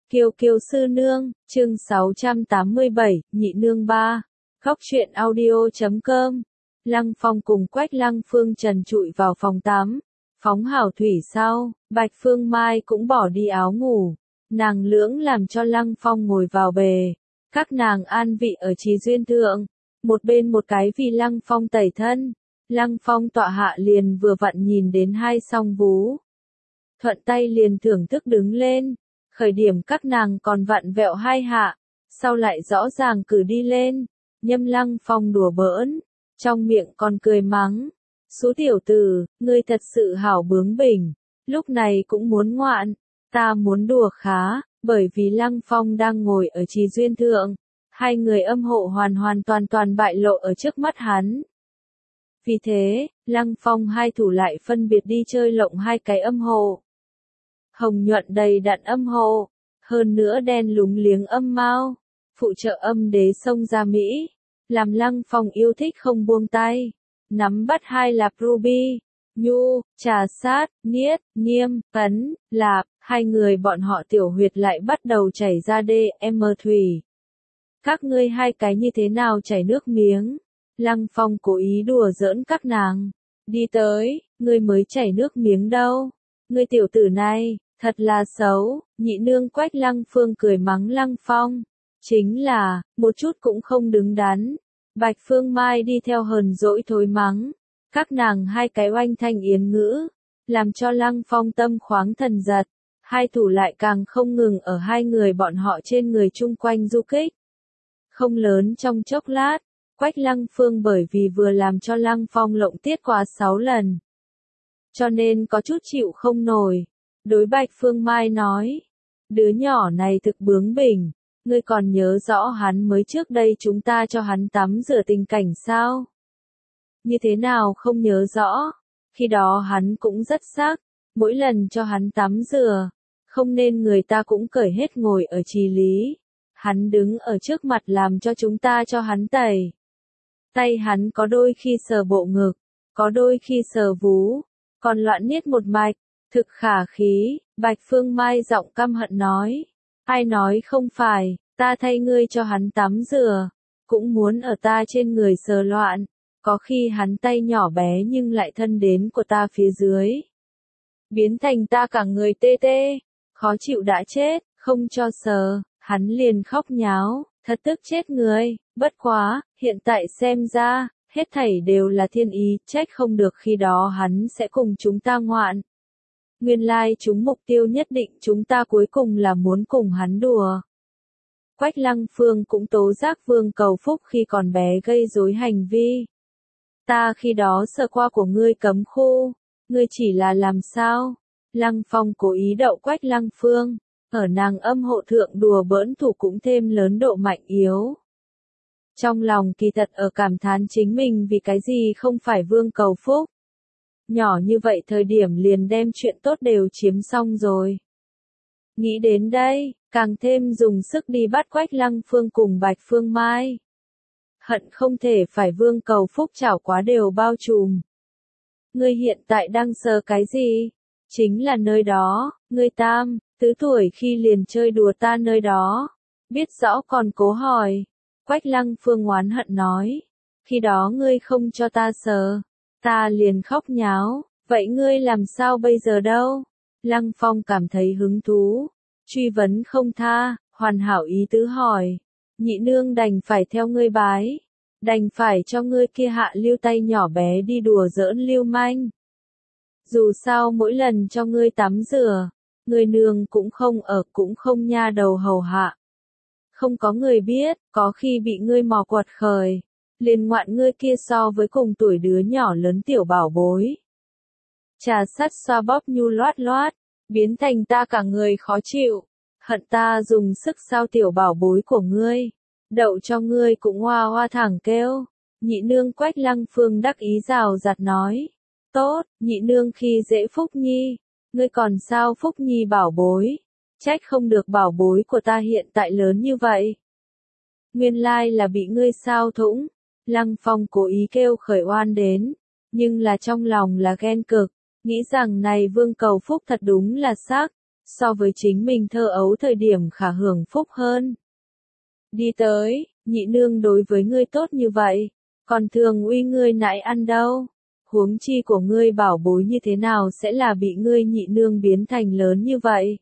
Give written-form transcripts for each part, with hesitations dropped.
Kiều Kiều sư nương, chương 687, nhị nương 3. Góc truyện audio.com. Lăng Phong cùng Quách Lăng Phương trần trụi vào phòng tắm, phóng hảo thủy sau, Bạch Phương Mai cũng bỏ đi áo ngủ, nàng lưỡng làm cho Lăng Phong ngồi vào bề, các nàng an vị ở trí duyên thượng, một bên một cái vì Lăng Phong tẩy thân. Lăng Phong tọa hạ liền vừa vặn nhìn đến hai song vú, thuận tay liền thưởng thức đứng lên. Khởi điểm các nàng còn vặn vẹo hai hạ, sau lại rõ ràng cử đi lên, nhâm Lăng Phong đùa bỡn, trong miệng còn cười mắng. Số tiểu tử, ngươi thật sự hảo bướng bỉnh, lúc này cũng muốn ngoạn, ta muốn đùa khá, bởi vì Lăng Phong đang ngồi ở trí duyên thượng, hai người âm hộ hoàn hoàn toàn bại lộ ở trước mắt hắn. Vì thế, Lăng Phong hai thủ lại phân biệt đi chơi lộng hai cái âm hộ. Hồng nhuận đầy đặn âm hộ, hơn nữa đen lúng liếng âm mao, phụ trợ âm đế sông ra Mỹ, làm Lăng Phong yêu thích không buông tay, nắm bắt hai lạp ruby, nhu, trà sát, niết, niêm, cấn, lạp, hai người bọn họ tiểu huyệt lại bắt đầu chảy ra DM thủy. Các ngươi hai cái như thế nào chảy nước miếng? Lăng Phong cố ý đùa giỡn các nàng, đi tới, ngươi mới chảy nước miếng đâu, ngươi tiểu tử này. Thật là xấu, nhị nương Quách Lăng Phương cười mắng Lăng Phong. Chính là, một chút cũng không đứng đắn. Bạch Phương Mai đi theo hờn dỗi thối mắng. Các nàng hai cái oanh thanh yến ngữ, làm cho Lăng Phong tâm khoáng thần giật. Hai thủ lại càng không ngừng ở hai người bọn họ trên người chung quanh du kích. Không lớn trong chốc lát, Quách Lăng Phương bởi vì vừa làm cho Lăng Phong lộng tiết quá 6 lần. Cho nên có chút chịu không nổi. Đối Bạch Phương Mai nói, đứa nhỏ này thực bướng bỉnh, ngươi còn nhớ rõ hắn mới trước đây chúng ta cho hắn tắm rửa tình cảnh sao? Như thế nào không nhớ rõ, khi đó hắn cũng rất sắc, mỗi lần cho hắn tắm rửa, không nên người ta cũng cởi hết ngồi ở trì lý. Hắn đứng ở trước mặt làm cho chúng ta cho hắn tẩy. Tay hắn có đôi khi sờ bộ ngực, có đôi khi sờ vú, còn loạn niết một mạch. Thực khả khí, Bạch Phương Mai giọng căm hận nói. Ai nói không phải, ta thay ngươi cho hắn tắm rửa, cũng muốn ở ta trên người sờ loạn, có khi hắn tay nhỏ bé nhưng lại thân đến của ta phía dưới. Biến thành ta cả người tê tê, khó chịu đã chết, không cho sờ, hắn liền khóc nháo, thật tức chết người, bất quá, hiện tại xem ra, hết thảy đều là thiên ý, trách không được khi đó hắn sẽ cùng chúng ta ngoạn. Nguyên lai chúng mục tiêu nhất định chúng ta cuối cùng là muốn cùng hắn đùa. Quách Lăng Phương cũng tố giác Vương Cầu Phúc khi còn bé gây rối hành vi. Ta khi đó sờ qua của ngươi cấm khu, ngươi chỉ là làm sao? Lăng Phong cố ý đậu Quách Lăng Phương, ở nàng âm hộ thượng đùa bỡn thủ cũng thêm lớn độ mạnh yếu. Trong lòng kỳ thật ở cảm thán chính mình vì cái gì không phải Vương Cầu Phúc. Nhỏ như vậy thời điểm liền đem chuyện tốt đều chiếm xong rồi. Nghĩ đến đây, càng thêm dùng sức đi bắt Quách Lăng Phương cùng Bạch Phương Mai. Hận không thể phải Vương Cầu Phúc chảo quá đều bao trùm. Ngươi hiện tại đang sờ cái gì? Chính là nơi đó, ngươi tam, tứ tuổi khi liền chơi đùa ta nơi đó. Biết rõ còn cố hỏi. Quách Lăng Phương oán hận nói. Khi đó ngươi không cho ta sờ. Ta liền khóc nháo, vậy ngươi làm sao bây giờ đâu? Lăng Phong cảm thấy hứng thú, truy vấn không tha, hoàn hảo ý tứ hỏi. Nhị nương đành phải theo ngươi bái, đành phải cho ngươi kia hạ lưu tay nhỏ bé đi đùa giỡn lưu manh. Dù sao mỗi lần cho ngươi tắm rửa, ngươi nương cũng không ở cũng không nha đầu hầu hạ. Không có người biết, có khi bị ngươi mò quật khởi. Liền ngoạn ngươi kia so với cùng tuổi đứa nhỏ lớn tiểu bảo bối. Trà sắt xoa bóp nhu loát loát, biến thành ta cả người khó chịu, hận ta dùng sức sao tiểu bảo bối của ngươi, đậu cho ngươi cũng hoa hoa thẳng kêu. Nhị nương Quách Lăng Phương đắc ý rào rạt nói, tốt, nhị nương khi dễ Phúc Nhi, ngươi còn sao Phúc Nhi bảo bối, trách không được bảo bối của ta hiện tại lớn như vậy. Nguyên lai là bị ngươi sao thủng. Lăng Phong cố ý kêu khởi oan đến, nhưng là trong lòng là ghen cực, nghĩ rằng này Vương Cầu Phúc thật đúng là sắc, so với chính mình thơ ấu thời điểm khả hưởng phúc hơn. Đi tới, nhị nương đối với ngươi tốt như vậy, còn thường uy ngươi nãi ăn đâu. Huống chi của ngươi bảo bối như thế nào sẽ là bị ngươi nhị nương biến thành lớn như vậy.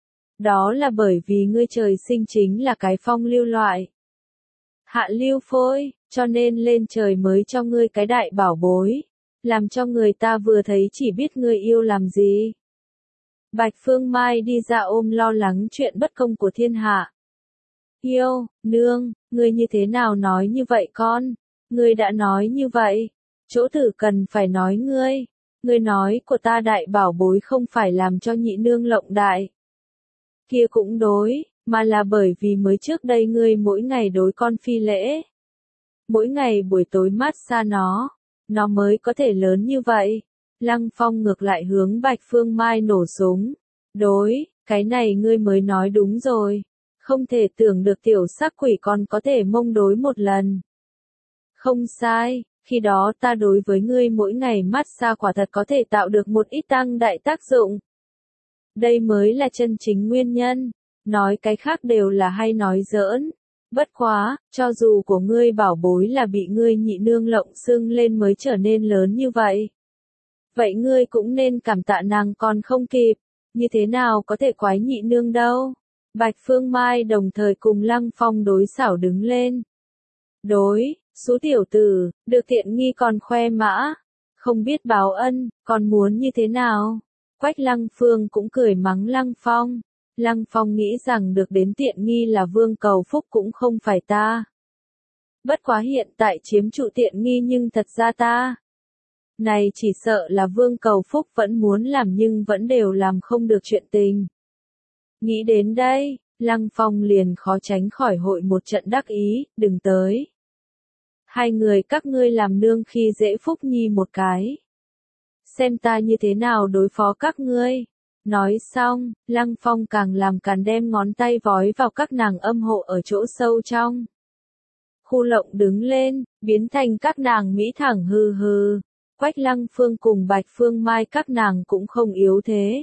Đó là bởi vì ngươi trời sinh chính là cái phong lưu loại. Hạ lưu phôi, cho nên lên trời mới cho ngươi cái đại bảo bối, làm cho người ta vừa thấy chỉ biết ngươi yêu làm gì. Bạch Phương Mai đi ra ôm lo lắng chuyện bất công của thiên hạ. Yêu, nương, ngươi như thế nào nói như vậy con? Ngươi đã nói như vậy. Chỗ tử cần phải nói ngươi. Ngươi nói của ta đại bảo bối không phải làm cho nhị nương lộng đại. Kia cũng đối, mà là bởi vì mới trước đây ngươi mỗi ngày đối con phi lễ. Mỗi ngày buổi tối mát xa nó mới có thể lớn như vậy. Lăng Phong ngược lại hướng Bạch Phương Mai nổ súng. Đối, cái này ngươi mới nói đúng rồi. Không thể tưởng được tiểu sắc quỷ còn có thể mông đối một lần. Không sai, khi đó ta đối với ngươi mỗi ngày mát xa quả thật có thể tạo được một ít tăng đại tác dụng. Đây mới là chân chính nguyên nhân, nói cái khác đều là hay nói giỡn. Bất quá, cho dù của ngươi bảo bối là bị ngươi nhị nương lộng xưng lên mới trở nên lớn như vậy. Vậy ngươi cũng nên cảm tạ nàng còn không kịp, như thế nào có thể quái nhị nương đâu. Bạch Phương Mai đồng thời cùng Lăng Phong đối xảo đứng lên. Đối, số tiểu tử, được tiện nghi còn khoe mã, không biết báo ân, còn muốn như thế nào. Quách Lăng Phương cũng cười mắng Lăng Phong. Lăng Phong nghĩ rằng được đến tiện nghi là vương cầu phúc cũng không phải ta. Bất quá hiện tại chiếm trụ tiện nghi nhưng thật ra ta. Này chỉ sợ là vương cầu phúc vẫn muốn làm nhưng vẫn đều làm không được chuyện tình. Nghĩ đến đây, Lăng Phong liền khó tránh khỏi hội một trận đắc ý, đừng tới. Hai người các ngươi làm nương khi dễ Phúc Nhi một cái. Xem ta như thế nào đối phó các ngươi. Nói xong, Lăng Phong càng làm càng đem ngón tay vói vào các nàng âm hộ ở chỗ sâu trong. Khu lộng đứng lên, biến thành các nàng mỹ thẳng hừ hừ. Quách Lăng Phương cùng Bạch Phương Mai các nàng cũng không yếu thế.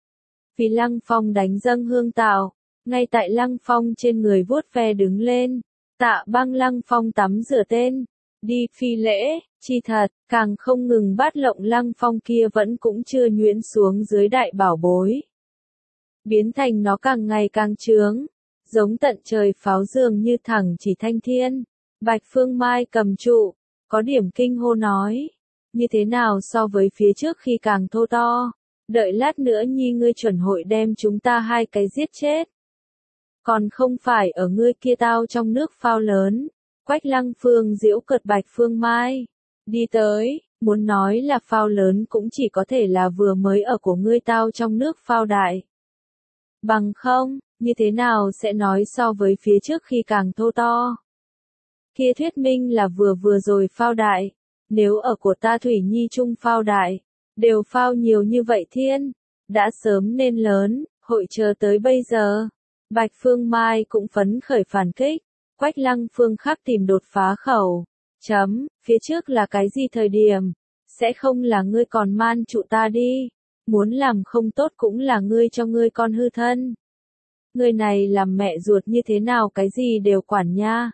Vì Lăng Phong đánh dâng hương tạo, ngay tại Lăng Phong trên người vuốt ve đứng lên, Tạ Băng Lăng Phong tắm rửa tên, đi phi lễ, chi thật, càng không ngừng bát lộng Lăng Phong kia vẫn cũng chưa nhuyễn xuống dưới đại bảo bối. Biến thành nó càng ngày càng trướng, giống tận trời pháo dường như thẳng chỉ thanh thiên. Bạch Phương Mai cầm trụ, có điểm kinh hô nói, như thế nào so với phía trước khi càng thô to. Đợi lát nữa nhi ngươi chuẩn hội đem chúng ta hai cái giết chết. Còn không phải ở ngươi kia tao trong nước phao lớn. Quách Lăng Phương giễu cợt Bạch Phương Mai. Đi tới, muốn nói là phao lớn cũng chỉ có thể là vừa mới ở của ngươi tao trong nước phao đại. Bằng không, như thế nào sẽ nói so với phía trước khi càng thô to. Kia thuyết minh là vừa rồi phao đại. Nếu ở của ta Thủy Nhi trung phao đại. Đều phao nhiều như vậy thiên, đã sớm nên lớn, hội chờ tới bây giờ. Bạch Phương Mai cũng phấn khởi phản kích, Quách Lăng Phương khắc tìm đột phá khẩu. Phía trước là cái gì thời điểm? Sẽ không là ngươi còn man trụ ta đi. Muốn làm không tốt cũng là ngươi cho ngươi con hư thân. Ngươi này làm mẹ ruột như thế nào cái gì đều quản nha.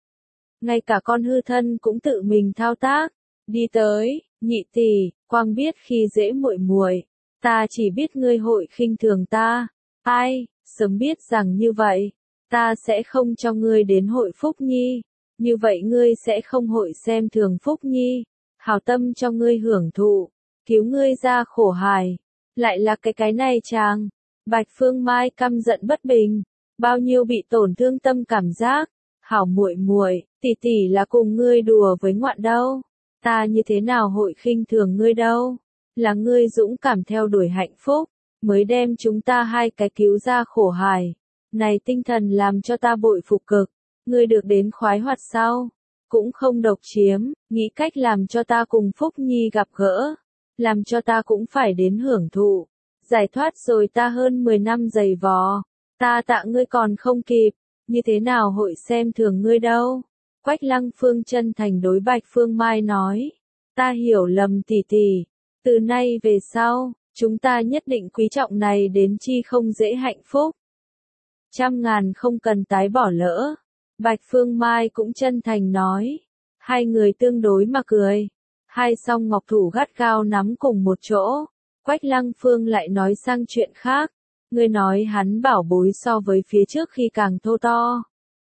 Ngay cả con hư thân cũng tự mình thao tác. Đi tới, nhị tỷ, quang biết khi dễ muội muội, ta chỉ biết ngươi hội khinh thường ta. Ai, sớm biết rằng như vậy, ta sẽ không cho ngươi đến hội Phúc Nhi, như vậy ngươi sẽ không hội xem thường Phúc Nhi, hảo tâm cho ngươi hưởng thụ, cứu ngươi ra khổ hài. Lại là cái này chàng. Bạch Phương Mai căm giận bất bình, bao nhiêu bị tổn thương tâm cảm giác. Hảo muội muội, tỷ tỷ là cùng ngươi đùa với ngoạn đâu. Ta như thế nào hội khinh thường ngươi đâu, là ngươi dũng cảm theo đuổi hạnh phúc, mới đem chúng ta hai cái cứu ra khổ hài. Này tinh thần làm cho ta bội phục cực, ngươi được đến khoái hoạt sau, cũng không độc chiếm, nghĩ cách làm cho ta cùng Phúc Nhi gặp gỡ, làm cho ta cũng phải đến hưởng thụ, giải thoát rồi ta hơn 10 năm giày vò, ta tạ ngươi còn không kịp, như thế nào hội xem thường ngươi đâu. Quách Lăng Phương chân thành đối Bạch Phương Mai nói, ta hiểu lầm tỷ tỷ, từ nay về sau, Chúng ta nhất định quý trọng này đến chi không dễ hạnh phúc. Trăm ngàn không cần tái bỏ lỡ. Bạch Phương Mai cũng chân thành nói. Hai người tương đối mà cười. Hai song ngọc thủ gắt gao nắm cùng một chỗ. Quách Lăng Phương lại nói sang chuyện khác. Ngươi nói hắn bảo bối so với phía trước khi càng thô to.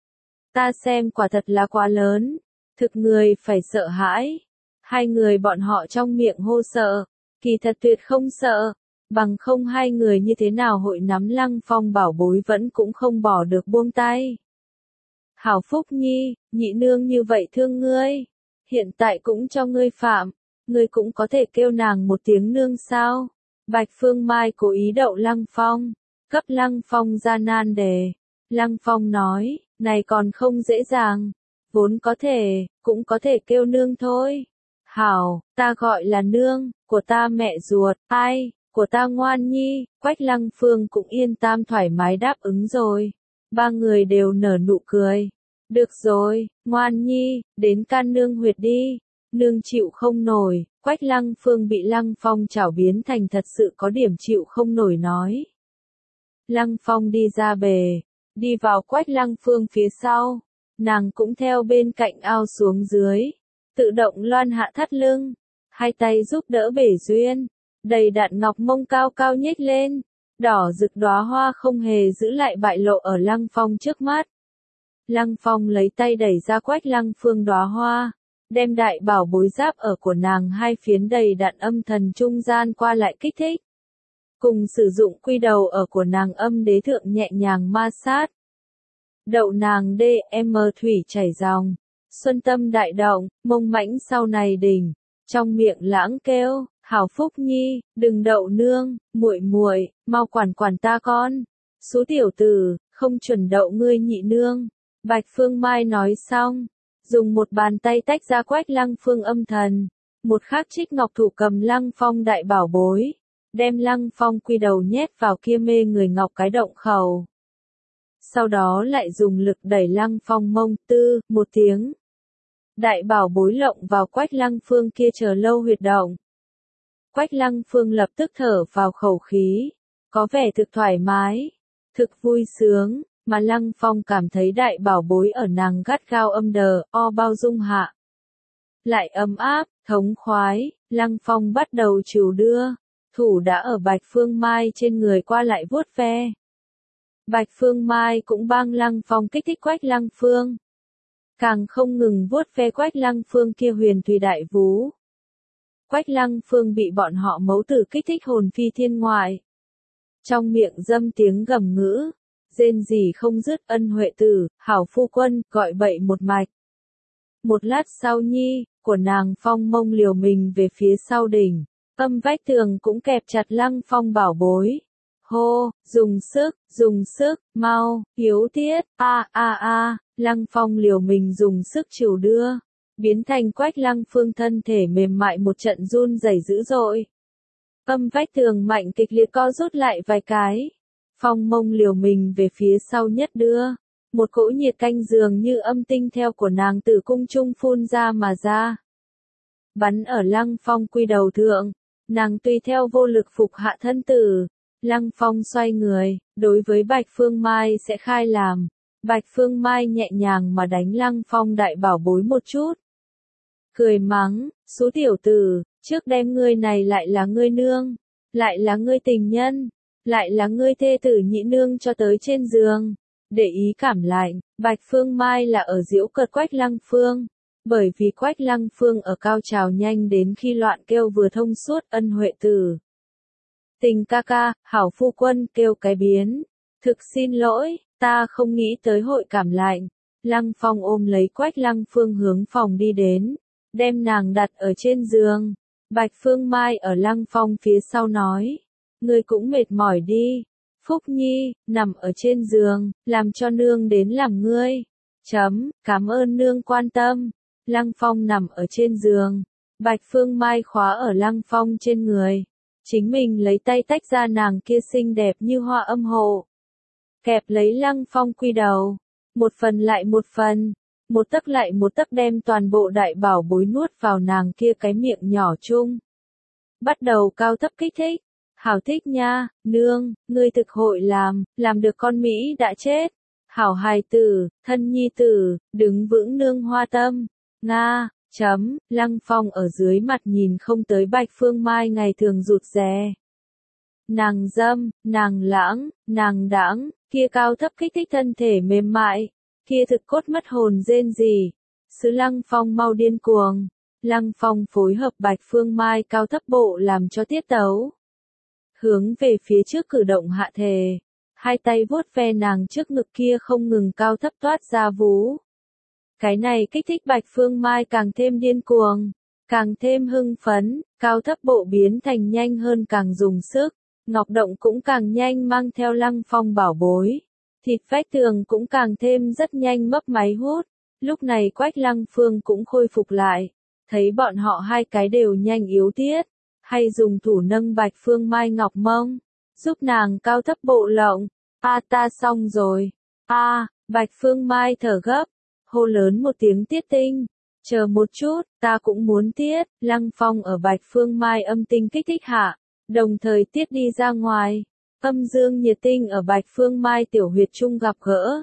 Ta xem quả thật là quá lớn. Thực người phải sợ hãi. Hai người bọn họ trong miệng hô sợ. Kỳ thật tuyệt không sợ. Bằng không hai người như thế nào hội nắm Lăng Phong bảo bối vẫn cũng không bỏ được buông tay. Hảo Phúc Nhi, nhị nương như vậy thương ngươi. Hiện tại cũng cho ngươi phạm. Ngươi cũng có thể kêu nàng một tiếng nương sao. Bạch Phương Mai cố ý đậu Lăng Phong. Cấp Lăng Phong ra nan đề. Lăng Phong nói, này còn không dễ dàng. Vốn có thể, cũng có thể kêu nương thôi. Hảo, ta gọi là nương, của ta mẹ ruột, ai, của ta ngoan nhi. Quách Lăng Phương cũng yên tâm thoải mái đáp ứng rồi. Ba người đều nở nụ cười. Được rồi, ngoan nhi, đến can nương huyệt đi. Nương chịu không nổi. Quách Lăng Phương bị Lăng Phong chảo biến thành thật sự có điểm chịu không nổi nói. Lăng Phong đi ra bề, đi vào Quách Lăng Phương phía sau, nàng cũng theo bên cạnh ao xuống dưới, tự động loan hạ thắt lưng, hai tay giúp đỡ bể duyên, đầy đặn ngọc mông cao cao nhếch lên, đỏ rực đóa hoa không hề giữ lại bại lộ ở Lăng Phong trước mắt. Lăng Phong lấy tay đẩy ra Quách Lăng Phương đóa hoa, đem đại bảo bối giáp ở của nàng hai phiến đầy đặn âm thần trung gian qua lại kích thích. Cùng sử dụng quy đầu ở của nàng âm đế thượng nhẹ nhàng ma sát. Đậu nàng DM thủy chảy dòng. Xuân tâm đại động, mông mãnh sau này đỉnh. Trong miệng lãng kêu, Hảo Phúc Nhi, đừng đậu nương, muội muội, mau quản quản ta con. Số tiểu tử, không chuẩn đậu ngươi nhị nương. Bạch Phương Mai nói xong, dùng một bàn tay tách ra Quách Lăng Phương âm thần. Một khắc trích ngọc thủ cầm Lăng Phong đại bảo bối. Đem Lăng Phong quy đầu nhét vào kia mê người ngọc cái động khẩu. Sau đó lại dùng lực đẩy Lăng Phong mông tư, một tiếng. Đại bảo bối lộng vào Quách Lăng Phương kia chờ lâu huyệt động. Quách Lăng Phương lập tức thở vào khẩu khí. Có vẻ thực thoải mái, thực vui sướng, mà Lăng Phong cảm thấy đại bảo bối ở nàng gắt gao âm đờ, o bao dung hạ. Lại ấm áp, thống khoái, Lăng Phong bắt đầu chiều đưa. Thủ đã ở Bạch Phương Mai trên người qua lại vuốt ve. Bạch Phương Mai cũng bang Lăng Phong kích thích Quách Lăng Phương. Càng không ngừng vuốt ve Quách Lăng Phương kia huyền thủy đại vú. Quách Lăng Phương bị bọn họ mấu tử kích thích hồn phi thiên ngoại. Trong miệng dâm tiếng gầm ngữ, rên rỉ không dứt ân huệ tử, hảo phu quân, gọi bậy một mạch. Một lát sau nhi, của nàng Phong mông liều mình về phía sau đỉnh. Âm vách tường cũng kẹp chặt Lăng Phong bảo bối. Hô, dùng sức, mau, hiếu tiết, Lăng Phong liều mình dùng sức chiều đưa. Biến thành Quách Lăng Phương thân thể mềm mại một trận run rẩy dữ dội. Âm vách tường mạnh kịch liệt co rút lại vài cái. Phong mông liều mình về phía sau nhất đưa. Một cỗ nhiệt canh dường như âm tinh theo của nàng từ cung trung phun ra mà ra. Bắn ở Lăng Phong quy đầu thượng. Nàng tùy theo vô lực phục hạ thân tử. Lăng Phong xoay người, đối với Bạch Phương Mai sẽ khai làm. Bạch Phương Mai nhẹ nhàng mà đánh Lăng Phong đại bảo bối một chút. Cười mắng, số tiểu tử, trước đem ngươi này lại là ngươi nương, lại là ngươi tình nhân, lại là ngươi thê tử nhị nương cho tới trên giường. Để ý cảm lạnh, Bạch Phương Mai là ở giễu cợt Quách Lăng Phương. Bởi vì Quách Lăng Phương ở cao trào nhanh đến khi loạn kêu vừa thông suốt ân huệ tử. Tình ca ca, hảo phu quân kêu cái biến. Thực xin lỗi, ta không nghĩ tới hội cảm lạnh. Lăng Phong ôm lấy Quách Lăng Phương hướng phòng đi đến. Đem nàng đặt ở trên giường. Bạch Phương Mai ở Lăng Phong phía sau nói. Ngươi cũng mệt mỏi đi. Phúc Nhi, nằm ở trên giường, làm cho nương đến làm ngươi. Cảm ơn nương quan tâm. Lăng Phong nằm ở trên giường. Bạch Phương Mai khóa ở Lăng Phong trên người. Chính mình lấy tay tách ra nàng kia xinh đẹp như hoa âm hộ. Kẹp lấy Lăng Phong quy đầu. Một phần lại một phần. Một tấc lại một tấc đem toàn bộ đại bảo bối nuốt vào nàng kia cái miệng nhỏ chung. Bắt đầu cao thấp kích thích. Hảo thích nha, nương, ngươi thực hội làm được con Mỹ đã chết. Hảo hài tử, thân nhi tử, đứng vững nương hoa tâm. Nga, Lăng Phong ở dưới mặt nhìn không tới Bạch Phương Mai ngày thường rụt rè. Nàng dâm, nàng lãng, nàng đãng, kia cao thấp kích thích thân thể mềm mại, kia thực cốt mất hồn rên rỉ. Sứ Lăng Phong mau điên cuồng. Lăng Phong phối hợp Bạch Phương Mai cao thấp bộ làm cho tiết tấu. Hướng về phía trước cử động hạ thề. Hai tay vuốt ve nàng trước ngực kia không ngừng cao thấp toát ra vú. Cái này kích thích Bạch Phương Mai càng thêm điên cuồng, càng thêm hưng phấn, cao thấp bộ biến thành nhanh hơn càng dùng sức, ngọc động cũng càng nhanh mang theo Lăng Phong bảo bối. Thịt vách tường cũng càng thêm rất nhanh mấp máy hút. Lúc này Quách Lăng Phương cũng khôi phục lại, thấy bọn họ hai cái đều nhanh yếu tiết, hay dùng thủ nâng Bạch Phương Mai ngọc mông, giúp nàng cao thấp bộ lộng. Ta xong rồi. Bạch Phương Mai thở gấp, hô lớn một tiếng tiết tinh. Chờ một chút, ta cũng muốn tiết. Lăng Phong ở Bạch Phương Mai âm tinh kích thích hạ, đồng thời tiết đi ra ngoài. Âm dương nhiệt tinh ở Bạch Phương Mai tiểu huyệt trung gặp gỡ.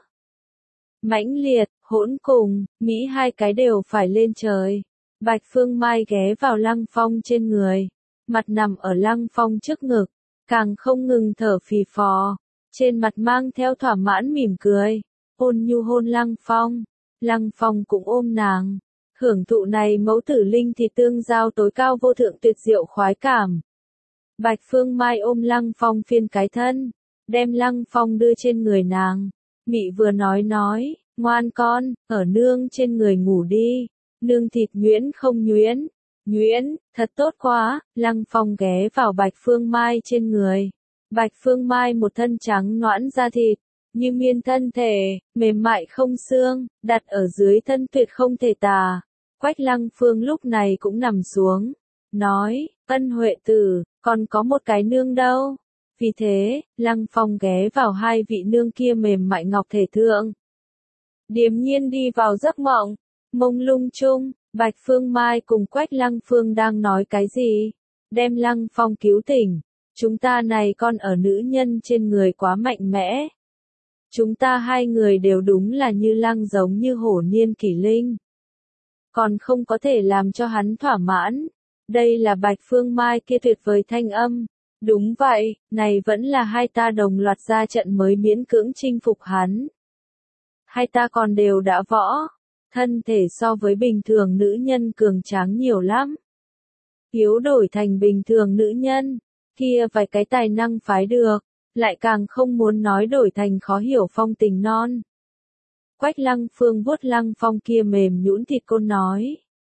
Mãnh liệt, hỗn cùng, Mỹ hai cái đều phải lên trời. Bạch Phương Mai ghé vào Lăng Phong trên người, mặt nằm ở Lăng Phong trước ngực, càng không ngừng thở phì phò, trên mặt mang theo thỏa mãn mỉm cười, ôn nhu hôn Lăng Phong. Lăng Phong cũng ôm nàng, hưởng thụ này mẫu tử linh thịt tương giao tối cao vô thượng tuyệt diệu khoái cảm. Bạch Phương Mai ôm Lăng Phong phiên cái thân, đem Lăng Phong đưa trên người nàng, mị vừa nói, ngoan con, ở nương trên người ngủ đi, nương thịt nhuyễn không nhuyễn, thật tốt quá. Lăng Phong ghé vào Bạch Phương Mai trên người, Bạch Phương Mai một thân trắng nõn da thịt, như miên thân thể, mềm mại không xương, đặt ở dưới thân tuyệt không thể tả. Quách Lăng Phương lúc này cũng nằm xuống, nói, Ân Huệ tử, còn có một cái nương đâu. Vì thế, Lăng Phong ghé vào hai vị nương kia mềm mại ngọc thể thượng. Điềm nhiên đi vào giấc mộng, mông lung chung, Bạch Phương Mai cùng Quách Lăng Phương đang nói cái gì? Đem Lăng Phong cứu tỉnh. Chúng ta này con ở nữ nhân trên người quá mạnh mẽ. Chúng ta hai người đều đúng là như Lăng giống như hổ niên kỷ linh. Còn không có thể làm cho hắn thỏa mãn. Đây là Bạch Phương Mai kia tuyệt vời thanh âm. Đúng vậy, này vẫn là hai ta đồng loạt ra trận mới miễn cưỡng chinh phục hắn. Hai ta còn đều đã võ. Thân thể so với bình thường nữ nhân cường tráng nhiều lắm. Hiếu đổi thành bình thường nữ nhân, kia vài cái tài năng phái được, lại càng không muốn nói đổi thành khó hiểu phong tình non. Quách Lăng Phương vuốt Lăng Phong kia mềm nhũn thịt côn nói.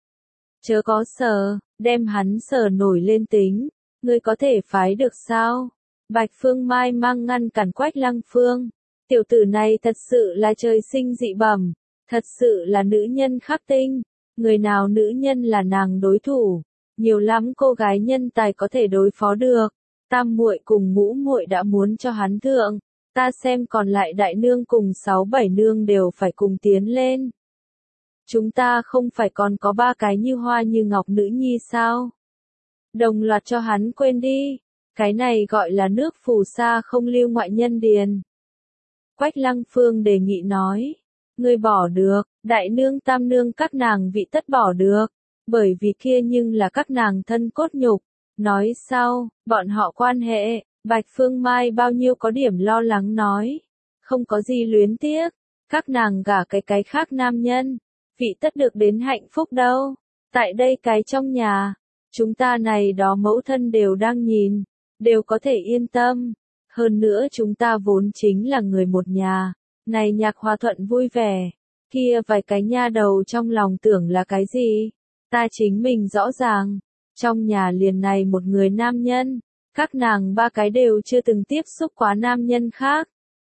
Chớ có sờ, đem hắn sờ nổi lên tính, ngươi có thể phái được sao? Bạch Phương Mai mang ngăn cản Quách Lăng Phương. Tiểu tử này thật sự là trời sinh dị bẩm, thật sự là nữ nhân khắc tinh, người nào nữ nhân là nàng đối thủ, nhiều lắm cô gái nhân tài có thể đối phó được. Tam muội cùng ngũ muội đã muốn cho hắn thượng, ta xem còn lại đại nương cùng 6-7 nương đều phải cùng tiến lên. Chúng ta không phải còn có 3 cái như hoa như ngọc nữ nhi sao? Đồng loạt cho hắn quên đi, cái này gọi là nước phù sa không lưu ngoại nhân điền. Quách Lăng Phương đề nghị nói, ngươi bỏ được, đại nương tam nương các nàng vị tất bỏ được, bởi vì kia nhưng là các nàng thân cốt nhục. Nói sau, bọn họ quan hệ, Bạch Phương Mai bao nhiêu có điểm lo lắng nói, không có gì luyến tiếc, các nàng gả cái khác nam nhân, vị tất được đến hạnh phúc đâu. Tại đây cái trong nhà, chúng ta này đó mẫu thân đều đang nhìn, đều có thể yên tâm. Hơn nữa chúng ta vốn chính là người một nhà, này nhạc hòa thuận vui vẻ, kia vài cái nha đầu trong lòng tưởng là cái gì, ta chính mình rõ ràng. Trong nhà liền này một người nam nhân, các nàng 3 cái đều chưa từng tiếp xúc quá nam nhân khác.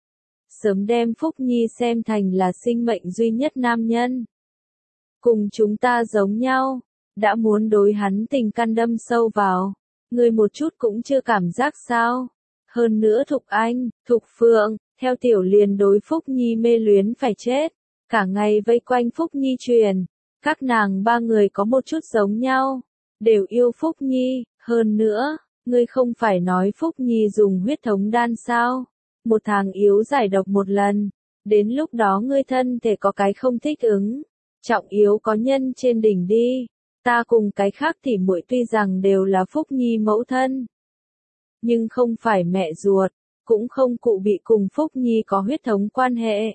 Sớm đem Phúc Nhi xem thành là sinh mệnh duy nhất nam nhân. Cùng chúng ta giống nhau, đã muốn đối hắn tình căn đâm sâu vào, người một chút cũng chưa cảm giác sao. Hơn nữa Thục Anh, Thục Phượng, theo tiểu liền đối Phúc Nhi mê luyến phải chết, cả ngày vây quanh Phúc Nhi truyền, các nàng 3 người có một chút giống nhau. Đều yêu Phúc Nhi, hơn nữa, Ngươi không phải nói Phúc Nhi dùng huyết thống đan sao? Một tháng yếu giải độc một lần, đến lúc đó ngươi thân thể có cái không thích ứng, trọng yếu có nhân trên đỉnh đi. Ta cùng cái khác tỉ muội tuy rằng đều là Phúc Nhi mẫu thân, nhưng không phải mẹ ruột, cũng không cụ bị cùng Phúc Nhi có huyết thống quan hệ.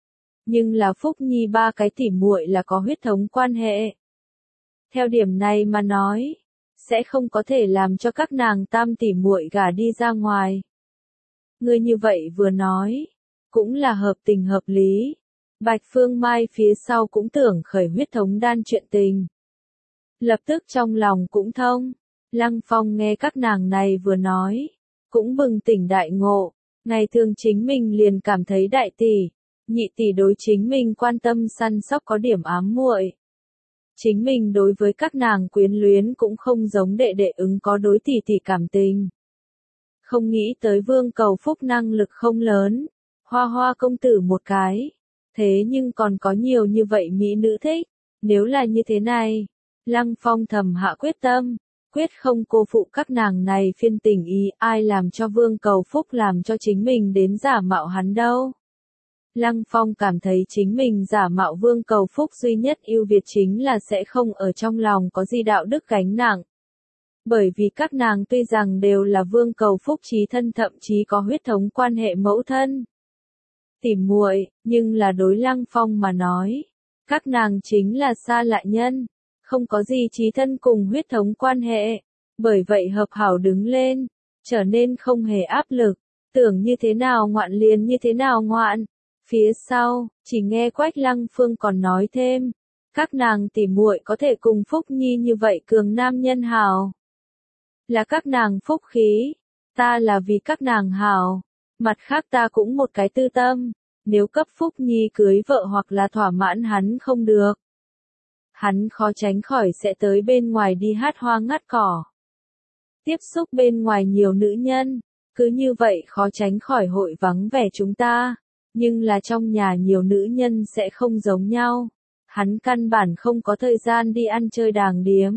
Nhưng là Phúc Nhi ba cái tỉ muội là có huyết thống quan hệ. Theo điểm này mà nói, sẽ không có thể làm cho các nàng tam tỉ muội gả đi ra ngoài. Ngươi như vậy vừa nói, cũng là hợp tình hợp lý. Bạch Phương Mai phía sau cũng tưởng khởi huyết thống đan chuyện tình. Lập tức trong lòng cũng thông, Lăng Phong nghe các nàng này vừa nói, cũng bừng tỉnh đại ngộ, ngày thường chính mình liền cảm thấy đại tỷ, nhị tỷ đối chính mình quan tâm săn sóc có điểm ám muội. Chính mình đối với các nàng quyến luyến cũng không giống đệ đệ ứng có đối tỷ tỷ cảm tình. Không nghĩ tới Vương Cầu Phúc năng lực không lớn, hoa hoa công tử một cái, thế nhưng còn có nhiều như vậy mỹ nữ thích, nếu là như thế này, Lăng Phong thầm hạ quyết tâm, quyết không cô phụ các nàng này phiên tình ý, ai làm cho Vương Cầu Phúc làm cho chính mình đến giả mạo hắn đâu. Lăng Phong cảm thấy chính mình giả mạo Vương Cầu Phúc duy nhất ưu việt chính là sẽ không ở trong lòng có gì đạo đức gánh nặng. Bởi vì các nàng tuy rằng đều là Vương Cầu Phúc chí thân thậm chí có huyết thống quan hệ mẫu thân, tỉ muội, nhưng là đối Lăng Phong mà nói, các nàng chính là xa lạ nhân, không có gì chí thân cùng huyết thống quan hệ, bởi vậy hợp hảo đứng lên, trở nên không hề áp lực, tưởng như thế nào ngoạn liền như thế nào ngoạn. Phía sau, chỉ nghe Quách Lăng Phương còn nói thêm, các nàng tỉ muội có thể cùng Phúc Nhi như vậy cường nam nhân hảo. Là các nàng phúc khí, ta là vì các nàng hảo, mặt khác ta cũng một cái tư tâm, nếu cấp Phúc Nhi cưới vợ hoặc là thỏa mãn hắn không được. Hắn khó tránh khỏi sẽ tới bên ngoài đi hát hoa ngắt cỏ. Tiếp xúc bên ngoài nhiều nữ nhân, cứ như vậy khó tránh khỏi hội vắng vẻ chúng ta. Nhưng là trong nhà nhiều nữ nhân sẽ không giống nhau. Hắn căn bản không có thời gian đi ăn chơi đàng điếm.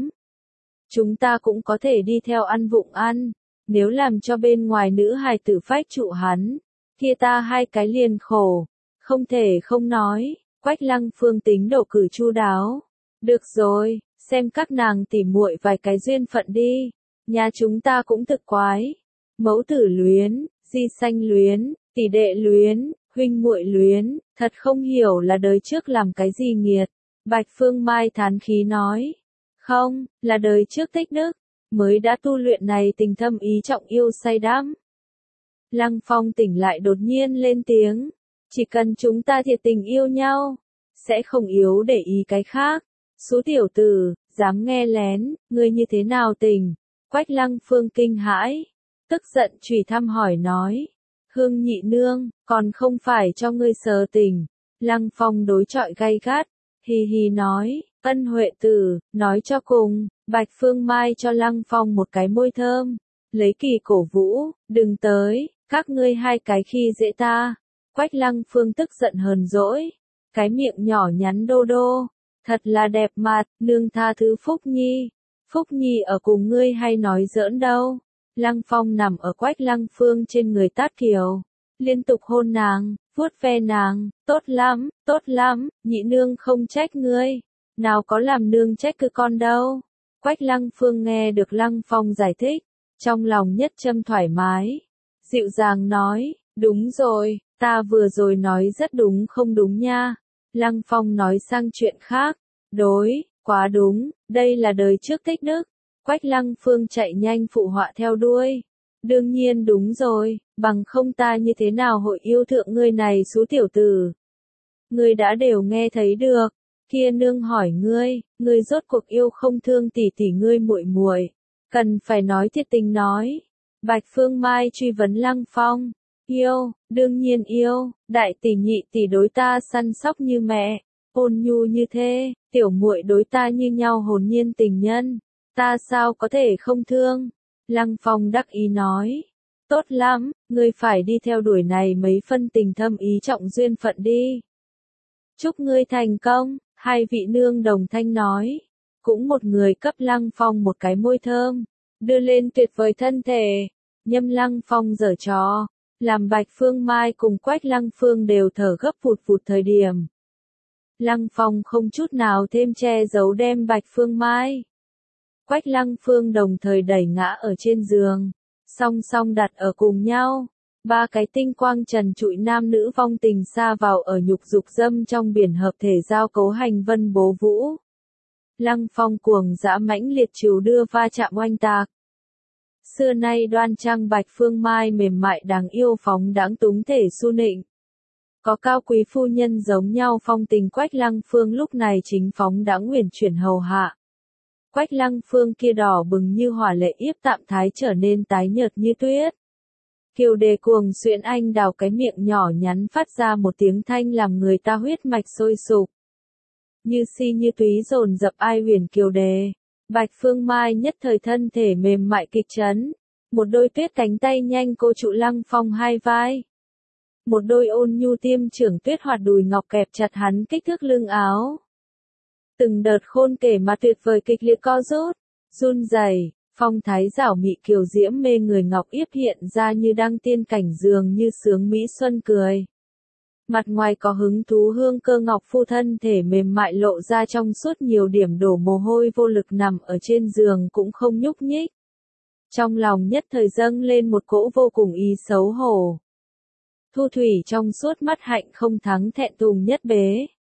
Chúng ta cũng có thể đi theo ăn vụng ăn. Nếu làm cho bên ngoài nữ hài tử phách trụ hắn, kia ta hai cái liền khổ. Không thể không nói, Quách Lăng Phương tính độ cử chu đáo. Được rồi, xem các nàng tỉ muội vài cái duyên phận đi. Nhà chúng ta cũng thực quái. Mẫu tử luyến, di sanh luyến, tỷ đệ luyến. Huynh muội luyến, thật không hiểu là đời trước làm cái gì nghiệt. Bạch Phương Mai thán khí nói. Không, là đời trước tích đức, mới đã tu luyện này tình thâm ý trọng yêu say đắm. Lăng Phong tỉnh lại đột nhiên lên tiếng. Chỉ cần chúng ta thiệt tình yêu nhau, sẽ không yếu để ý cái khác. Số tiểu tử, dám nghe lén, ngươi như thế nào tình? Quách Lăng Phương kinh hãi, tức giận chửi thăm hỏi nói. Hương nhị nương, còn không phải cho ngươi sờ tình. Lăng Phong đối chọi gay gắt, hì hì nói, Ân Huệ tử, nói cho cùng, Bạch Phương Mai cho Lăng Phong một cái môi thơm, lấy kỳ cổ vũ, đừng tới, các ngươi hai cái khi dễ ta. Quách Lăng Phương tức giận hờn dỗi, cái miệng nhỏ nhắn đô đô, thật là đẹp mặt, nương tha thứ Phúc Nhi. Phúc Nhi ở cùng ngươi hay nói giỡn đâu. Lăng Phong nằm ở Quách Lăng Phương trên người tát kiều, liên tục hôn nàng, vuốt ve nàng, tốt lắm, nhị nương không trách ngươi, nào có làm nương trách cứ con đâu. Quách Lăng Phương nghe được Lăng Phong giải thích, trong lòng nhất châm thoải mái, dịu dàng nói, đúng rồi, ta vừa rồi nói rất đúng không đúng nha. Lăng Phong nói sang chuyện khác, đối, quá đúng, đây là đời trước tích đức. Quách Lăng Phương chạy nhanh phụ họa theo đuôi. Đương nhiên đúng rồi, bằng không ta như thế nào hội yêu thượng ngươi này xú tiểu tử. Ngươi đã đều nghe thấy được, kia nương hỏi ngươi rốt cuộc yêu không thương tỷ tỷ ngươi muội muội, cần phải nói thiệt tình nói. Bạch Phương Mai truy vấn Lăng Phong, yêu, đương nhiên yêu, đại tỷ nhị tỷ đối ta săn sóc như mẹ, ôn nhu như thế, tiểu muội đối ta như nhau hồn nhiên tình nhân. Ta sao có thể không thương? Lăng Phong đắc ý nói. Tốt lắm, ngươi phải đi theo đuổi này mấy phân tình thâm ý trọng duyên phận đi. Chúc ngươi thành công, hai vị nương đồng thanh nói. Cũng một người cấp Lăng Phong một cái môi thơm. đưa lên tuyệt vời thân thể. Nhâm Lăng Phong giở trò, làm Bạch Phương Mai cùng Quách Lăng Phương đều thở gấp phụt phụt thời điểm. Lăng Phong không chút nào thêm che giấu đem Bạch Phương Mai, Quách Lăng Phương đồng thời đẩy ngã ở trên giường, song song đặt ở cùng nhau. Ba cái tinh quang trần trụi nam nữ vong tình xa vào ở nhục dục dâm trong biển hợp thể giao cấu hành vân bố vũ. Lăng Phong cuồng dã mãnh liệt trừu đưa va chạm oanh tạc. Xưa nay đoan trang Bạch Phương Mai mềm mại đáng yêu phóng đãng túng thể su nịnh. Có cao quý phu nhân giống nhau phong tình Quách Lăng Phương lúc này chính phóng đãng uyển chuyển hầu hạ. Quách Lăng Phương kia đỏ bừng như hỏa lệ yếp tạm thái trở nên tái nhợt như tuyết. Kiều Đề cuồng xuyễn anh đào cái miệng nhỏ nhắn phát ra một tiếng thanh làm người ta huyết mạch sôi sục. Như si như túy dồn dập ai huyền Kiều Đề. Bạch Phương Mai nhất thời thân thể mềm mại kịch chấn. Một đôi tuyết cánh tay nhanh cô trụ Lăng Phong hai vai. Một đôi ôn nhu tiêm trưởng tuyết hoạt đùi ngọc kẹp chặt hắn kích thước lưng áo. Từng đợt khôn kể mà tuyệt vời kịch liệt co rút, run rẩy, phong thái giảo mị kiều diễm mê người ngọc yếp hiện ra như đăng tiên cảnh dường như sướng mỹ xuân cười. Mặt ngoài có hứng thú hương cơ ngọc phu thân thể mềm mại lộ ra trong suốt nhiều điểm đổ mồ hôi vô lực nằm ở trên giường cũng không nhúc nhích. Trong lòng nhất thời dâng lên một cỗ vô cùng ý xấu hổ. Thu thủy trong suốt mắt hạnh không thắng thẹn thùng nhất bế.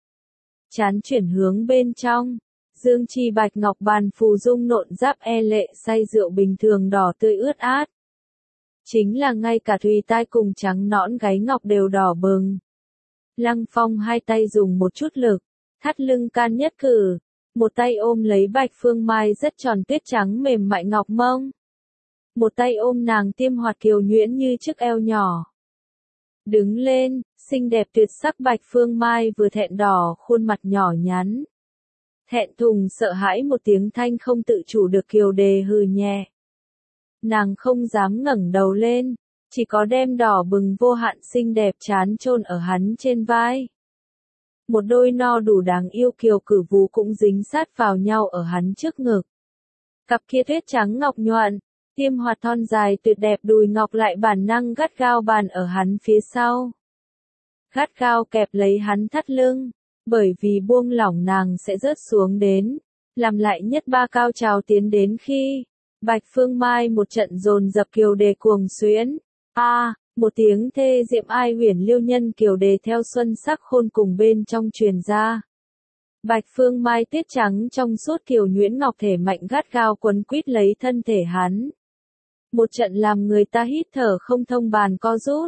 Chán chuyển hướng bên trong, dương chi bạch ngọc bàn phù dung nộn giáp e lệ say rượu bình thường đỏ tươi ướt át. Chính là ngay cả thùy tai cùng trắng nõn gáy ngọc đều đỏ bừng. Lăng Phong hai tay dùng một chút lực, thắt lưng can nhất cử, một tay ôm lấy Bạch Phương Mai rất tròn tuyết trắng mềm mại ngọc mông. Một tay ôm nàng tiêm hoạt kiều nhuyễn như chiếc eo nhỏ. Đứng lên, xinh đẹp tuyệt sắc Bạch Phương Mai vừa thẹn đỏ khuôn mặt nhỏ nhắn. Thẹn thùng sợ hãi một tiếng thanh không tự chủ được Kiều Đề hừ nhẹ. Nàng không dám ngẩng đầu lên, chỉ có đem đỏ bừng vô hạn xinh đẹp chán chôn ở hắn trên vai. Một đôi no đủ đáng yêu kiều cử vú cũng dính sát vào nhau ở hắn trước ngực. Cặp kia tuyết trắng ngọc nhuận, tiêm hoạt thon dài tuyệt đẹp đùi ngọc lại bản năng gắt gao bàn ở hắn phía sau. Gắt gao kẹp lấy hắn thắt lưng, bởi vì buông lỏng nàng sẽ rớt xuống đến, làm lại nhất ba cao trào tiến đến khi Bạch Phương Mai một trận dồn dập Kiều Đề cuồng xuyễn. Một tiếng thê diệm ai huyền liêu nhân Kiều Đề theo xuân sắc khôn cùng bên trong truyền ra. Bạch Phương Mai tiết trắng trong suốt kiều nhuyễn ngọc thể mạnh gắt gao quấn quýt lấy thân thể hắn. Một trận làm người ta hít thở không thông bàn co rút.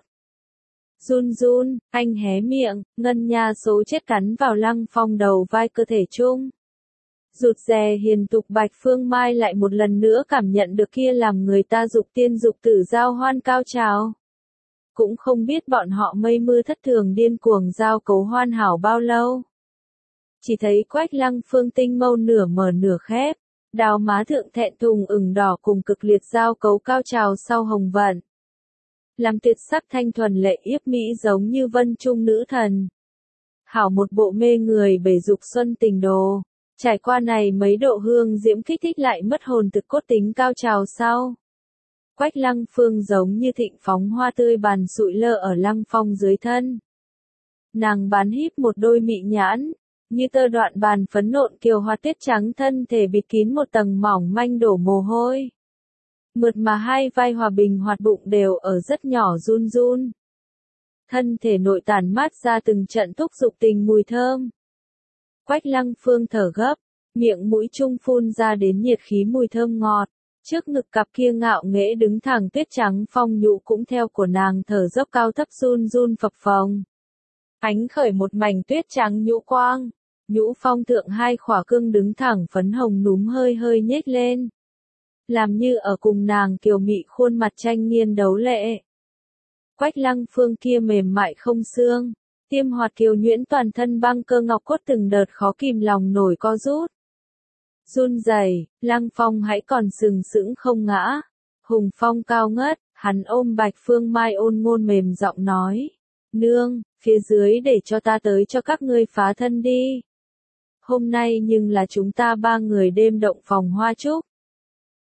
Run run, anh hé miệng, ngân nha số chết cắn vào Lăng Phong đầu vai cơ thể chung. Rụt rè hiền tục Bạch Phương Mai lại một lần nữa cảm nhận được kia làm người ta dục tiên dục tử giao hoan cao trào. Cũng không biết bọn họ mây mưa thất thường điên cuồng giao cấu hoan hảo bao lâu. Chỉ thấy Quách Lăng Phương tinh mâu nửa mở nửa khép, đào má thượng thẹn thùng ửng đỏ cùng cực liệt giao cấu cao trào sau hồng vận. Làm tuyệt sắc thanh thuần lệ yếp mỹ giống như vân trung nữ thần. Hảo một bộ mê người bể dục xuân tình đồ. Trải qua này mấy độ hương diễm kích thích lại mất hồn thực cốt tính cao trào sau. Quách Lăng Phương giống như thịnh phóng hoa tươi bàn sụi lơ ở Lăng Phong dưới thân. Nàng bán híp một đôi mị nhãn, như tơ đoạn bàn phấn nộn kiều hoa tiết trắng thân thể bịt kín một tầng mỏng manh đổ mồ hôi. Mượt mà hai vai hòa bình hoạt bụng đều ở rất nhỏ run run. Thân thể nội tản mát ra từng trận thúc dục tình mùi thơm. Quách Lăng Phương thở gấp, miệng mũi trung phun ra đến nhiệt khí mùi thơm ngọt. Trước ngực cặp kia ngạo nghễ đứng thẳng tuyết trắng phong nhũ cũng theo của nàng thở dốc cao thấp run run phập phồng. Ánh khởi một mảnh tuyết trắng nhũ quang, nhũ phong thượng hai khỏa cương đứng thẳng phấn hồng núm hơi hơi nhếch lên. Làm như ở cùng nàng kiều mị khuôn mặt tranh nghiên đấu lệ. Quách Lăng Phương kia mềm mại không xương, tiêm hoạt kiều nhuyễn toàn thân băng cơ ngọc cốt từng đợt khó kìm lòng nổi co rút. Run rẩy, Lăng Phong hãy còn sừng sững không ngã. Hùng phong cao ngất, hắn ôm Bạch Phương Mai ôn ngôn mềm giọng nói. Nương, phía dưới để cho ta tới cho các ngươi phá thân đi. Hôm nay nhưng là chúng ta ba người đêm động phòng hoa trúc.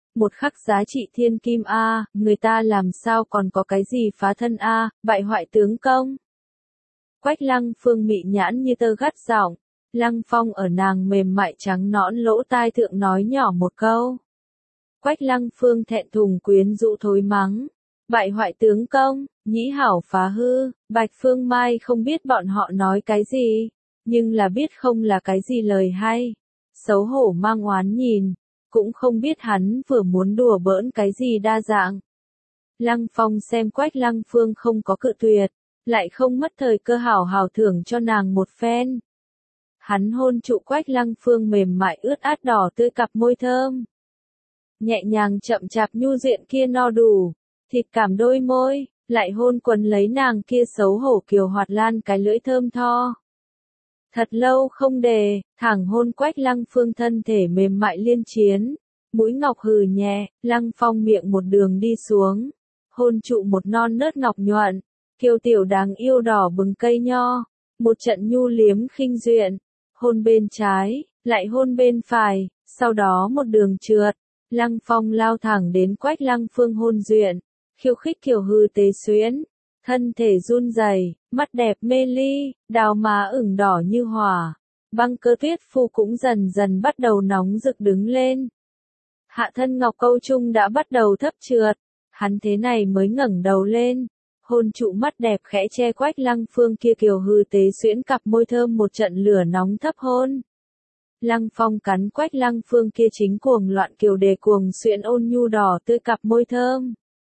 một khắc giá trị thiên kim a, người ta làm sao còn có cái gì phá thân a, bại hoại tướng công. Quách Lăng Phương mị nhãn như tơ gắt giọng, Lăng Phong ở nàng mềm mại trắng nõn lỗ tai thượng nói nhỏ một câu. Quách Lăng Phương thẹn thùng quyến rũ thối mắng, bại hoại tướng công, nhĩ hảo phá hư. Bạch Phương Mai không biết bọn họ nói cái gì, nhưng là biết không là cái gì lời hay. Xấu hổ mang oán nhìn, cũng không biết hắn vừa muốn đùa bỡn cái gì đa dạng. Lăng Phong xem Quách Lăng Phương không có cự tuyệt, lại không mất thời cơ hảo hảo thưởng cho nàng một phen. Hắn hôn trụ Quách Lăng Phương mềm mại ướt át đỏ tươi cặp môi thơm. Nhẹ nhàng chậm chạp nhu duyện kia no đủ, thịt cảm đôi môi, lại hôn quấn lấy nàng kia xấu hổ kiều hoạt lan cái lưỡi thơm tho. Thật lâu không đề, thẳng hôn Quách Lăng Phương thân thể mềm mại liên chiến, mũi ngọc hừ nhẹ, Lăng Phong miệng một đường đi xuống, hôn trụ một non nớt ngọc nhuận, kiều tiểu đáng yêu đỏ bừng cây nho, một trận nhu liếm khinh duyện, hôn bên trái, lại hôn bên phải, sau đó một đường trượt, Lăng Phong lao thẳng đến Quách Lăng Phương hôn duyện, khiêu khích kiều hư tế xuyến, thân thể run rẩy, mắt đẹp mê ly, đào má ửng đỏ như hỏa, băng cơ tuyết phu cũng dần dần bắt đầu nóng rực đứng lên. Hạ thân ngọc câu trung đã bắt đầu thấp trượt, hắn thế này mới ngẩng đầu lên, hôn trụ mắt đẹp khẽ che Quách Lăng Phương kia kiều hư tế xuyễn cặp môi thơm một trận lửa nóng thấp hôn. Lăng Phong cắn Quách Lăng Phương kia chính cuồng loạn kiều đề cuồng xuyễn ôn nhu đỏ tươi cặp môi thơm.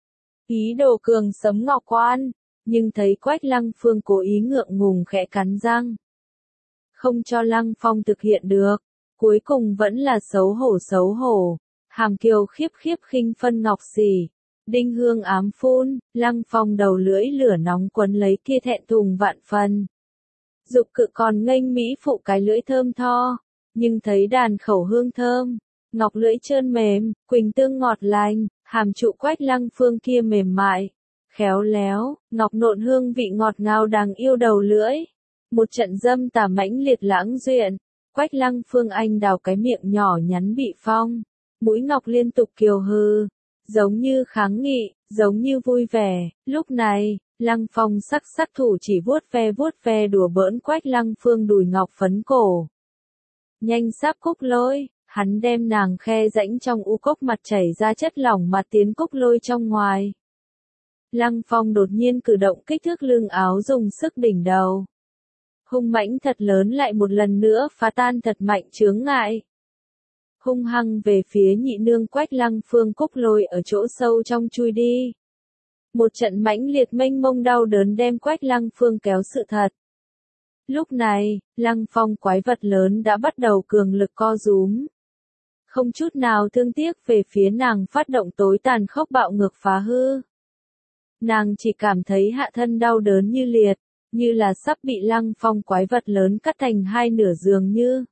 Ý đồ cường sấm ngọc quan, nhưng thấy Quách Lăng Phương cố ý ngượng ngùng khẽ cắn răng. Không cho Lăng Phong thực hiện được, cuối cùng vẫn là xấu hổ, hàm kiều khiếp khiếp khinh phân ngọc xỉ. Đinh hương ám phun, Lăng Phong đầu lưỡi lửa nóng quấn lấy kia thẹn thùng vạn phần. Dục cự còn nghênh mỹ phụ cái lưỡi thơm tho, nhưng thấy đàn khẩu hương thơm, ngọc lưỡi trơn mềm, quỳnh tương ngọt lành, hàm trụ Quách Lăng Phương kia mềm mại, khéo léo, ngọc nộn hương vị ngọt ngào đáng yêu đầu lưỡi. Một trận dâm tà mãnh liệt lãng duyện, Quách Lăng Phương anh đào cái miệng nhỏ nhắn bị phong, mũi ngọc liên tục kiều hư, giống như kháng nghị, giống như vui vẻ. Lúc này, Lăng Phong sắc thủ chỉ vuốt ve đùa bỡn Quách Lăng Phương đùi ngọc phấn cổ. Nhanh sáp cúc lôi, hắn đem nàng khe rãnh trong u cốc mặt chảy ra chất lỏng mà tiến cúc lôi trong ngoài. Lăng Phong đột nhiên cử động kích thước lưng áo dùng sức đỉnh đầu. Hung mãnh thật lớn lại một lần nữa phá tan thật mạnh chướng ngại. Hung hăng về phía nhị nương Quách Lăng Phương cúc lôi ở chỗ sâu trong chui đi. Một trận mãnh liệt mênh mông đau đớn đem Quách Lăng Phương kéo sự thật. Lúc này, Lăng Phong quái vật lớn đã bắt đầu cường lực co rúm. Không chút nào thương tiếc về phía nàng phát động tối tàn khốc bạo ngược phá hư. Nàng chỉ cảm thấy hạ thân đau đớn như liệt, như là sắp bị Lăng Phong quái vật lớn cắt thành hai nửa dường như.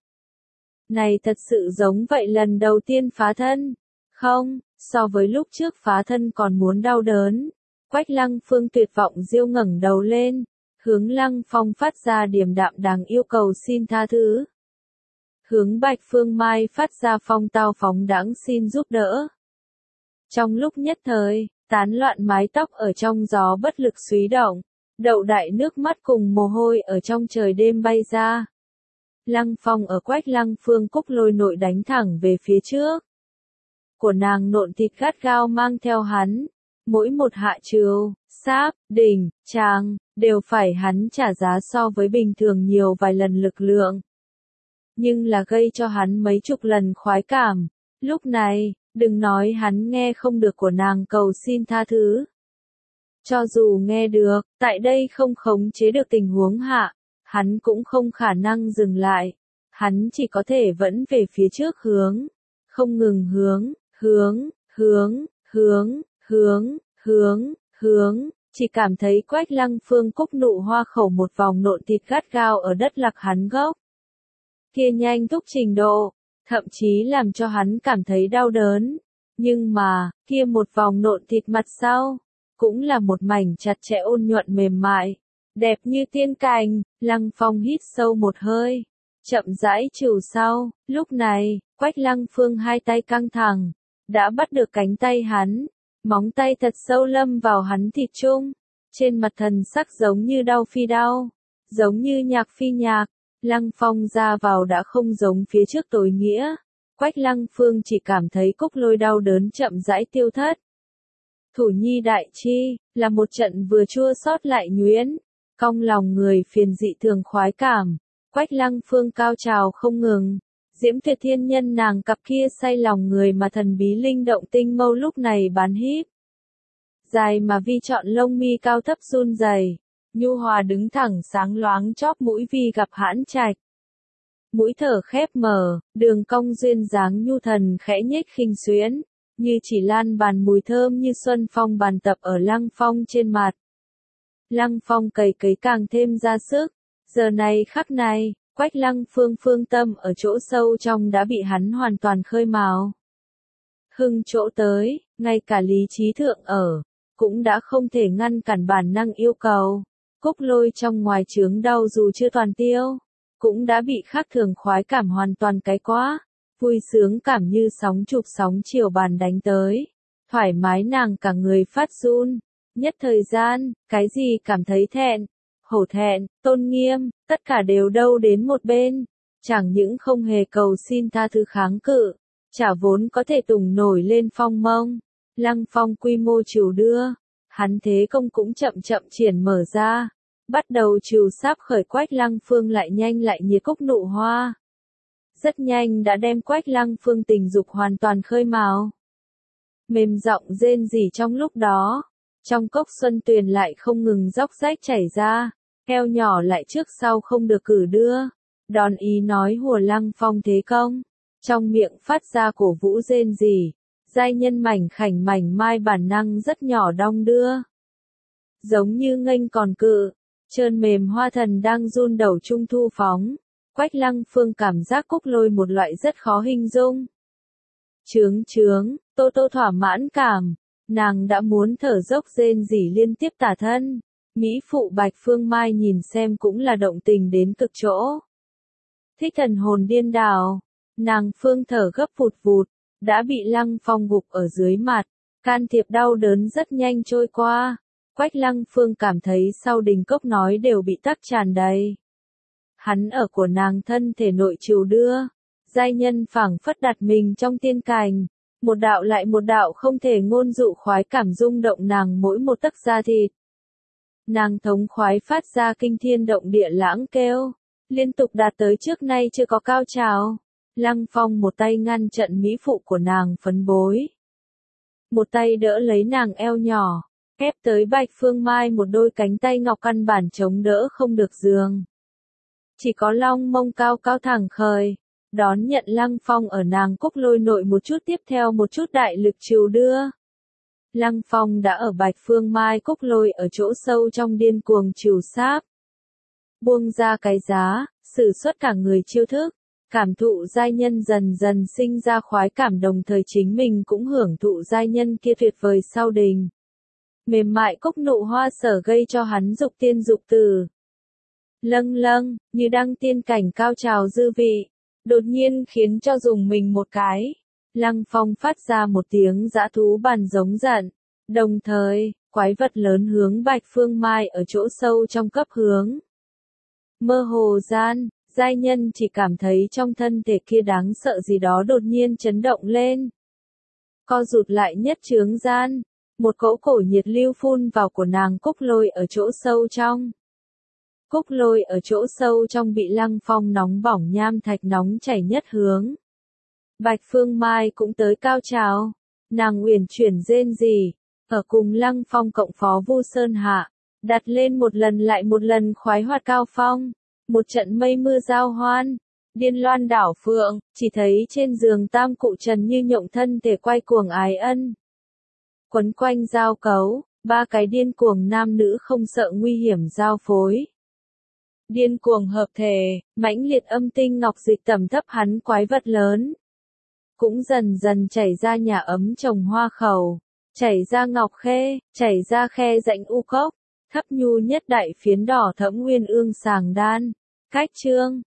Này thật sự giống vậy lần đầu tiên phá thân. Không, so với lúc trước phá thân còn muốn đau đớn. Quách Lăng Phương tuyệt vọng diêu ngẩng đầu lên, hướng Lăng Phong phát ra điềm đạm đáng yêu cầu xin tha thứ. Hướng Bạch Phương Mai phát ra phong tao phóng đãng xin giúp đỡ. Trong lúc nhất thời, tán loạn mái tóc ở trong gió bất lực xúy động, đậu đại nước mắt cùng mồ hôi ở trong trời đêm bay ra. Lăng Phong ở Quách Lăng Phương cúc lôi nội đánh thẳng về phía trước. Của nàng nộn thịt gắt gao mang theo hắn, mỗi một hạ trừ, sáp, đỉnh, tràng, đều phải hắn trả giá so với bình thường nhiều vài lần lực lượng. Nhưng là gây cho hắn mấy chục lần khoái cảm. Lúc này, đừng nói hắn nghe không được của nàng cầu xin tha thứ. Cho dù nghe được, tại đây không khống chế được tình huống hạ, hắn cũng không khả năng dừng lại. Hắn chỉ có thể vẫn về phía trước hướng, không ngừng hướng, chỉ cảm thấy Quách Lăng Phương cúc nụ hoa khẩu một vòng nộn thịt gắt gao ở đất lặc hắn gốc. Kia nhanh thúc trình độ, thậm chí làm cho hắn cảm thấy đau đớn. Nhưng mà, kia một vòng nộn thịt mặt sau, cũng là một mảnh chặt chẽ ôn nhuận mềm mại, đẹp như tiên cành. Lăng Phong hít sâu một hơi, chậm rãi trừ sau. Lúc này, Quách Lăng Phương hai tay căng thẳng, đã bắt được cánh tay hắn, móng tay thật sâu lâm vào hắn thịt trung, trên mặt thần sắc giống như đau phi đau, giống như nhạc phi nhạc, Lăng Phong ra vào đã không giống phía trước tối nghĩa, Quách Lăng Phương chỉ cảm thấy Cúc Lôi đau đớn chậm rãi tiêu thất. Thủ nhi đại chi, là một trận vừa chua xót lại nhuyễn, cong lòng người phiền dị thường khoái cảm, Quách Lăng Phương cao trào không ngừng. Diễm Tuyệt Thiên Nhân nàng cặp kia say lòng người mà thần bí linh động tinh mâu lúc này bán híp. Dài mà vi chọn lông mi cao thấp run rẩy, nhu hòa đứng thẳng sáng loáng chóp mũi vi gặp hãn trạch. Mũi thở khép mở, đường cong duyên dáng nhu thần khẽ nhếch khinh xuyến, như chỉ lan bàn mùi thơm như xuân phong bàn tập ở Lăng Phong trên mặt. Lăng Phong cày cấy càng thêm ra sức, giờ này khắc này. Quách Lăng Phương phương tâm ở chỗ sâu trong đã bị hắn hoàn toàn khơi mào. Hưng chỗ tới, ngay cả lý trí thượng ở, cũng đã không thể ngăn cản bản năng yêu cầu. Cúc Lôi trong ngoài chướng đau dù chưa toàn tiêu, cũng đã bị khác thường khoái cảm hoàn toàn cái quá. Vui sướng cảm như sóng chụp sóng chiều bàn đánh tới. Thoải mái nàng cả người phát run. Nhất thời gian, cái gì cảm thấy thẹn, hổ thẹn, tôn nghiêm, tất cả đều đâu đến một bên, chẳng những không hề cầu xin tha thứ kháng cự, chả vốn có thể tùng nổi lên phong mông, Lăng Phong quy mô trừu đưa, hắn thế công cũng chậm chậm triển mở ra, bắt đầu trừu sáp khởi Quách Lăng Phương lại nhanh lại nhiệt cúc nụ hoa. Rất nhanh đã đem Quách Lăng Phương tình dục hoàn toàn khơi mào. Mềm giọng rên rỉ trong lúc đó, trong cốc xuân tuyền lại không ngừng róc rách chảy ra. Eo nhỏ lại trước sau không được cử đưa, đòn ý nói hùa Lăng Phong thế công, trong miệng phát ra cổ vũ rên rỉ, giai nhân mảnh khảnh mảnh mai bản năng rất nhỏ đong đưa. Giống như nghênh còn cự, trơn mềm hoa thần đang run đầu trung thu phóng, Quách Lăng Phương cảm giác Cúc Lôi một loại rất khó hình dung. Trướng, Tô Tô thỏa mãn cảm, nàng đã muốn thở dốc rên rỉ liên tiếp tả thân. Mỹ phụ Bạch Phương Mai nhìn xem cũng là động tình đến cực chỗ. Thích thần hồn điên đảo, nàng Phương thở gấp vụt vụt, đã bị Lăng Phong gục ở dưới mặt, can thiệp đau đớn rất nhanh trôi qua. Quách Lăng Phương cảm thấy sau đình cốc nói đều bị tắc tràn đầy. Hắn ở của nàng thân thể nội trừu đưa, giai nhân phảng phất đặt mình trong tiên cảnh, một đạo lại một đạo không thể ngôn dụ khoái cảm rung động nàng mỗi một tấc da thịt. Nàng thống khoái phát ra kinh thiên động địa lãng kêu, liên tục đạt tới trước nay chưa có cao trào. Lăng Phong một tay ngăn trận mỹ phụ của nàng phấn bối. Một tay đỡ lấy nàng eo nhỏ, ép tới Bạch Phương Mai một đôi cánh tay ngọc căn bản chống đỡ không được giường. Chỉ có long mông cao cao thẳng khởi, đón nhận Lăng Phong ở nàng Cúc Lôi nội một chút tiếp theo một chút đại lực trừu đưa. Lăng Phong đã ở Bạch Phương Mai Cúc Lôi ở chỗ sâu trong điên cuồng trừu sáp. Buông ra cái giá, sử xuất cả người chiêu thức, cảm thụ giai nhân dần dần sinh ra khoái cảm đồng thời chính mình cũng hưởng thụ giai nhân kia tuyệt vời sau đình. Mềm mại cúc nụ hoa sở gây cho hắn dục tiên dục tử. Lâng, như đăng tiên cảnh cao trào dư vị, đột nhiên khiến cho dùng mình một cái. Lăng Phong phát ra một tiếng dã thú bàn giống giận, đồng thời, quái vật lớn hướng Bạch Phương Mai ở chỗ sâu trong cấp hướng. Mơ hồ gian, giai nhân chỉ cảm thấy trong thân thể kia đáng sợ gì đó đột nhiên chấn động lên. Co rụt lại nhất chướng gian, một cỗ cổ nhiệt lưu phun vào của nàng Cúc Lôi ở chỗ sâu trong. Cúc Lôi ở chỗ sâu trong bị Lăng Phong nóng bỏng nham thạch nóng chảy nhất hướng. Bạch Phương Mai cũng tới cao trào, nàng uyển chuyển rên rỉ, ở cùng Lăng Phong cộng phó Vu Sơn hạ, đặt lên một lần lại một lần khoái hoạt cao phong, một trận mây mưa giao hoan, điên loan đảo phượng, chỉ thấy trên giường tam cụ trần như nhộng thân thể quay cuồng ái ân. Quấn quanh giao cấu, ba cái điên cuồng nam nữ không sợ nguy hiểm giao phối. Điên cuồng hợp thể, mãnh liệt âm tinh ngọc dịch tầm thấp hắn quái vật lớn. Cũng dần dần chảy ra nhà ấm trồng hoa khẩu, chảy ra ngọc khê, chảy ra khe rãnh u cốc, thấp nhu nhất đại phiến đỏ thẫm nguyên ương sàng đan. Cách chương